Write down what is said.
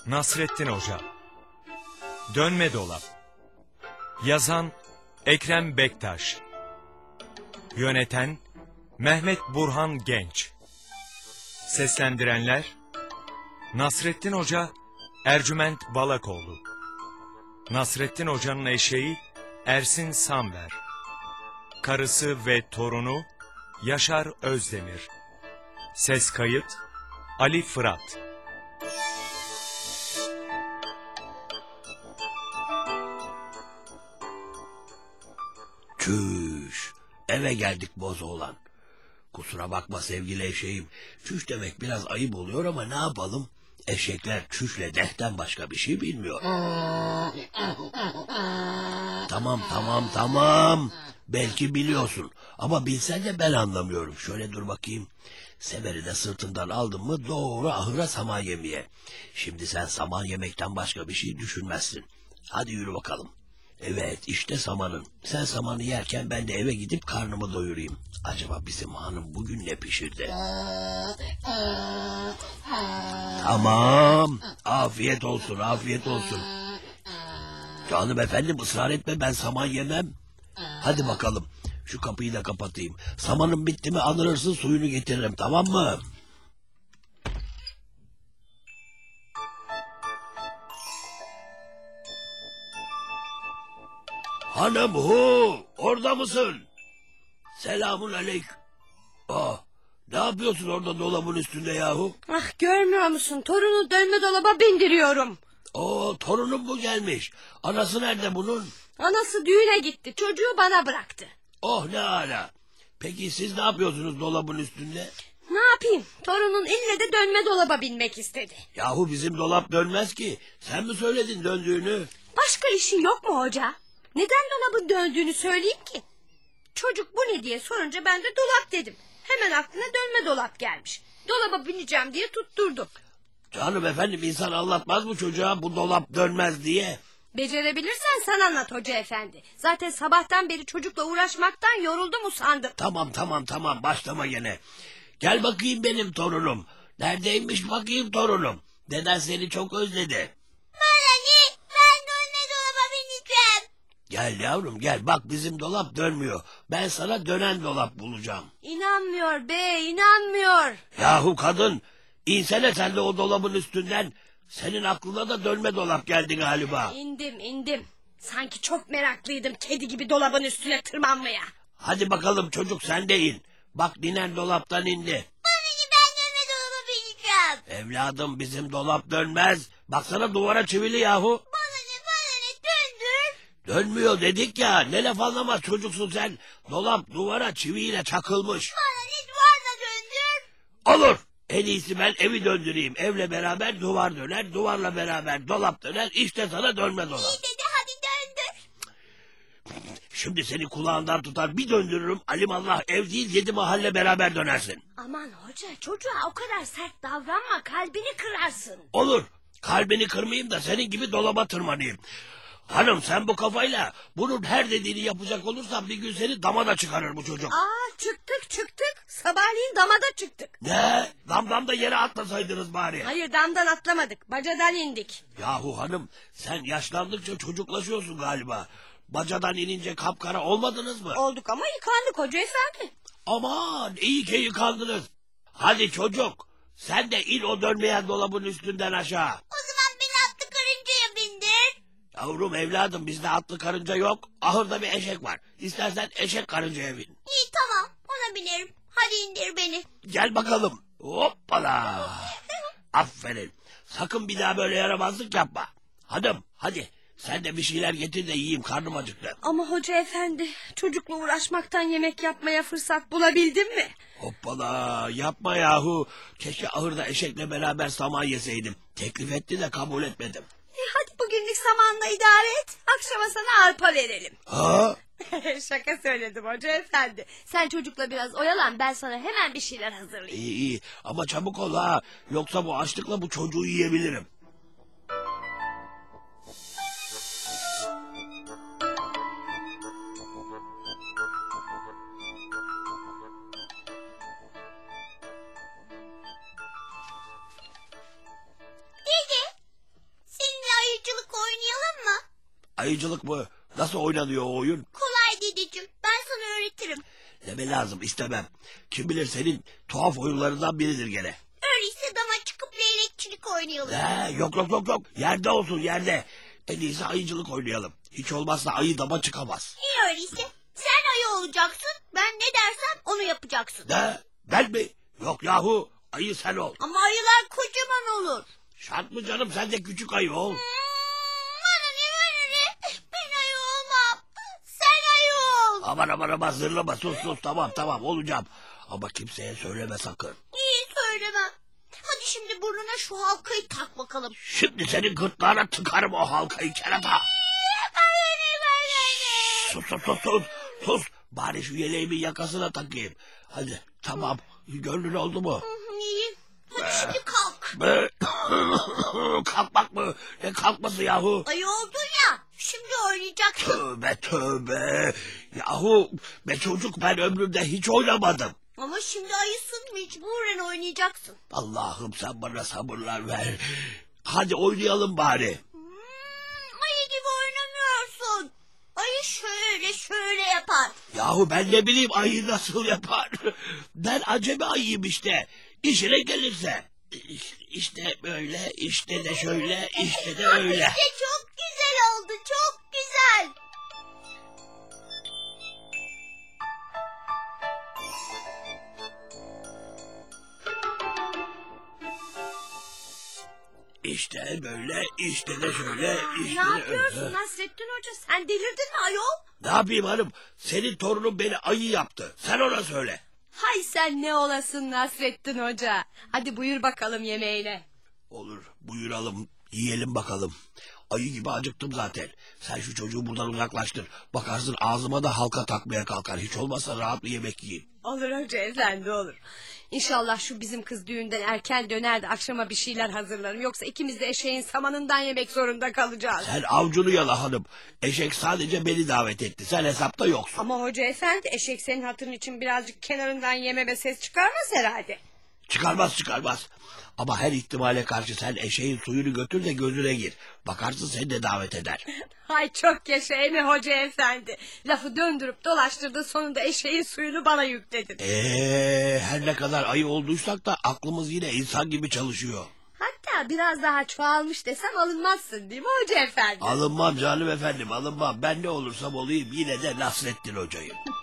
Nasrettin Hoca. Dönme Dolap. Yazan Ekrem Bektaş. Yöneten Mehmet Burhan Genç. Seslendirenler Nasrettin Hoca, Ercüment Balakoğlu. Nasrettin Hoca'nın eşeği Ersin Samver. Karısı ve torunu Yaşar Özdemir. Ses kayıt Ali Fırat. Çüş, eve geldik bozoğlan. Kusura bakma sevgili eşeğim. Çüş demek biraz ayıp oluyor ama ne yapalım? Eşekler çüşle dehten başka bir şey bilmiyor. Tamam. Belki biliyorsun ama bilsen de ben anlamıyorum. Şöyle dur bakayım. Semeri de sırtından aldın mı doğru ahıra saman yemeye. Şimdi sen saman yemekten başka bir şey düşünmezsin. Hadi yürü bakalım. Evet işte samanın. Sen samanı yerken ben de eve gidip karnımı doyurayım. Acaba bizim hanım bugün ne pişirdi? Tamam. Afiyet olsun. Canım efendim ısrar etme, ben saman yemem. Hadi bakalım. Şu kapıyı da kapatayım. Samanın bitti mi anırırsın, suyunu getiririm, tamam mı? Hanım orada mısın? Selamun aleyküm. Ne yapıyorsun orada dolabın üstünde yahu? Ah, görmüyor musun? Torunu dönme dolaba bindiriyorum. Torunum mu gelmiş? Anası nerede bunun? Anası düğüne gitti. Çocuğu bana bıraktı. Oh ne âlâ. Peki siz ne yapıyorsunuz dolabın üstünde? Ne yapayım? Torunun ille de dönme dolaba binmek istedi. Yahu bizim dolap dönmez ki. Sen mi söyledin döndüğünü? Başka işin yok mu hoca? Neden dolabın döndüğünü söyleyeyim ki? Çocuk bu ne diye sorunca ben de dolap dedim. Hemen aklına dönme dolap gelmiş. Dolaba bineceğim diye tutturdu. Canım efendim insan anlatmaz mı çocuğa bu dolap dönmez diye? Becerebilirsen sen anlat hoca efendi. Zaten sabahtan beri çocukla uğraşmaktan yoruldum usandım. Tamam başlama gene. Gel bakayım benim torunum. Neredeymiş bakayım torunum. Deden seni çok özledi. Bana ben dönme dolaba bineceğim. Gel yavrum gel, bak bizim dolap dönmüyor. Ben sana dönen dolap bulacağım. İnanmıyor be, inanmıyor. Yahu kadın, insene sen de o dolabın üstünden. Senin aklına da dönme dolap geldi galiba. İndim. Sanki çok meraklıydım kedi gibi dolabın üstüne tırmanmaya. Hadi bakalım çocuk, sen de in. Bak ninen dolaptan indi. Ben dönme dolaba bineceğim. Evladım bizim dolap dönmez. Baksana duvara çivili yahu. Bana ne döndür. Dönmüyor dedik ya, ne laf anlamaz çocuksun sen. Dolap duvara çiviyle çakılmış. Bana ne duvarla döndür. Olur. En iyisi ben evi döndüreyim. Evle beraber duvar döner, duvarla beraber dolap döner. İşte sana dönme dolap. İyi dedi, hadi döndür. Şimdi seni kulağından tutar bir döndürürüm. Alimallah ev değil 7 mahalle beraber dönersin. Aman hoca, çocuğa o kadar sert davranma, kalbini kırarsın. Olur. Kalbini kırmayayım da senin gibi dolaba tırmanayım. Hanım sen bu kafayla bunun her dediğini yapacak olursan bir gün seni dama da çıkarır bu çocuk. Çıktık. Sabahleyin dama da çıktık. Ne? Damdan da yere atlasaydınız bari. Hayır, damdan atlamadık, bacadan indik. Yahu hanım sen yaşlandıkça çocuklaşıyorsun galiba. Bacadan inince kapkara olmadınız mı? Olduk ama yıkandık hoca efendi. Aman iyi ki yıkandınız. Hadi çocuk sen de in o dönmeyen dolabın üstünden aşağı. O zaman beni atlı karıncaya bindir. Yavrum evladım bizde atlı karınca yok. Ahırda bir eşek var. İstersen eşek karıncaya bin. İyi tamam, ona binerim. Hadi indir beni. Gel bakalım. Hoppala. Aferin. Sakın bir daha böyle yaramazlık yapma. Hanım hadi sen de bir şeyler getir de yiyeyim, karnım acıktı. Ama hoca efendi, çocukla uğraşmaktan yemek yapmaya fırsat bulabildin mi? Hoppala yapma yahu. Keşke ahırda eşekle beraber saman yeseydim. Teklif etti de kabul etmedim. Hadi bugünlük samanla idare et. Akşama sana arpa verelim. Ha? Şaka söyledim hoca efendi. Sen çocukla biraz oyalan, ben sana hemen bir şeyler hazırlayayım. İyi ama çabuk ol ha. Yoksa bu açlıkla bu çocuğu yiyebilirim. Ayıcılık mı? Nasıl oynanıyor o oyun? Kolay dedeciğim. Ben sana öğretirim. Deme lazım, istemem. Kim bilir senin tuhaf oyunlarından biridir gene. Öyleyse dama çıkıp leylekçilik oynayalım. Yok yok yok yok. Yerde olsun, yerde. En iyisi ayıcılık oynayalım. Hiç olmazsa ayı dama çıkamaz. İyi öyleyse. Sen ayı olacaksın. Ben ne dersem onu yapacaksın. Ne? Ben mi? Yok yahu. Ayı sen ol. Ama ayılar kocaman olur. Şart mı canım, sen de küçük ayı ol. Bana ne? Ben ayı olmam. Sen ayı ol. Aman zırlama, sus tamam olacağım. Ama kimseye söyleme sakın. İyi söylemem. Hadi şimdi burnuna şu halkayı tak bakalım. Şimdi senin gırtlağına tıkarım o halkayı kerata. Sus. Bari şu yeleğimin yakasına takayım. Hadi tamam, gönlün oldu mu? İyi. Hadi şimdi kalk. Kalkmak mı? Ne kalkması yahu? Ayı oldun ya. Şimdi oynayacaksın. Tövbe. Yahu be çocuk, ben ömrümde hiç oynamadım. Ama şimdi ayısın, mecburen oynayacaksın. Allah'ım sen bana sabırlar ver. Hadi oynayalım bari. Ayı gibi oynamıyorsun. Ayı şöyle yapar. Yahu ben ne bileyim ayı nasıl yapar. Ben acemi ayıyım işte. İşine gelirse. İşte böyle, işte de şöyle, işte de öyle. İşte çok güzel oldu, çok güzel. İşte böyle, işte de şöyle, işte Ne de yapıyorsun öyle. Nasrettin Hoca? Sen delirdin mi ayol? Ne yapayım hanım? Senin torunun beni ayı yaptı. Sen ona söyle. Hay sen ne olasın Nasrettin Hoca. Hadi buyur bakalım yemeğine. Olur, buyuralım, yiyelim bakalım. Ayı gibi acıktım zaten. Sen şu çocuğu buradan uzaklaştır. Bakarsın ağzıma da halka takmaya kalkar. Hiç olmazsa rahat bir yemek yiyeyim. Olur Hoca efendi olur. İnşallah şu bizim kız düğünden erken döner de akşama bir şeyler hazırlarım. Yoksa ikimiz de eşeğin samanından yemek zorunda kalacağız. Sen avcunu yala hanım. Eşek sadece beni davet etti. Sen hesapta yoksun. Ama Hoca efendi eşek senin hatırın için birazcık kenarından yeme ve ses çıkarmaz herhalde. Çıkarmaz. Ama her ihtimale karşı sen eşeğin suyunu götür de gözüne gir. Bakarsın seni de davet eder. Hay çok yaşa mi Hoca efendi. Lafı döndürüp dolaştırdı, sonunda eşeğin suyunu bana yükledin. Her ne kadar ayı olduysak da aklımız yine insan gibi çalışıyor. Hatta biraz daha çoğalmış desem alınmazsın değil mi Hoca efendi? Alınmam canım efendim, alınmam. Ben ne olursam olayım yine de Nasrettin Hoca'yım.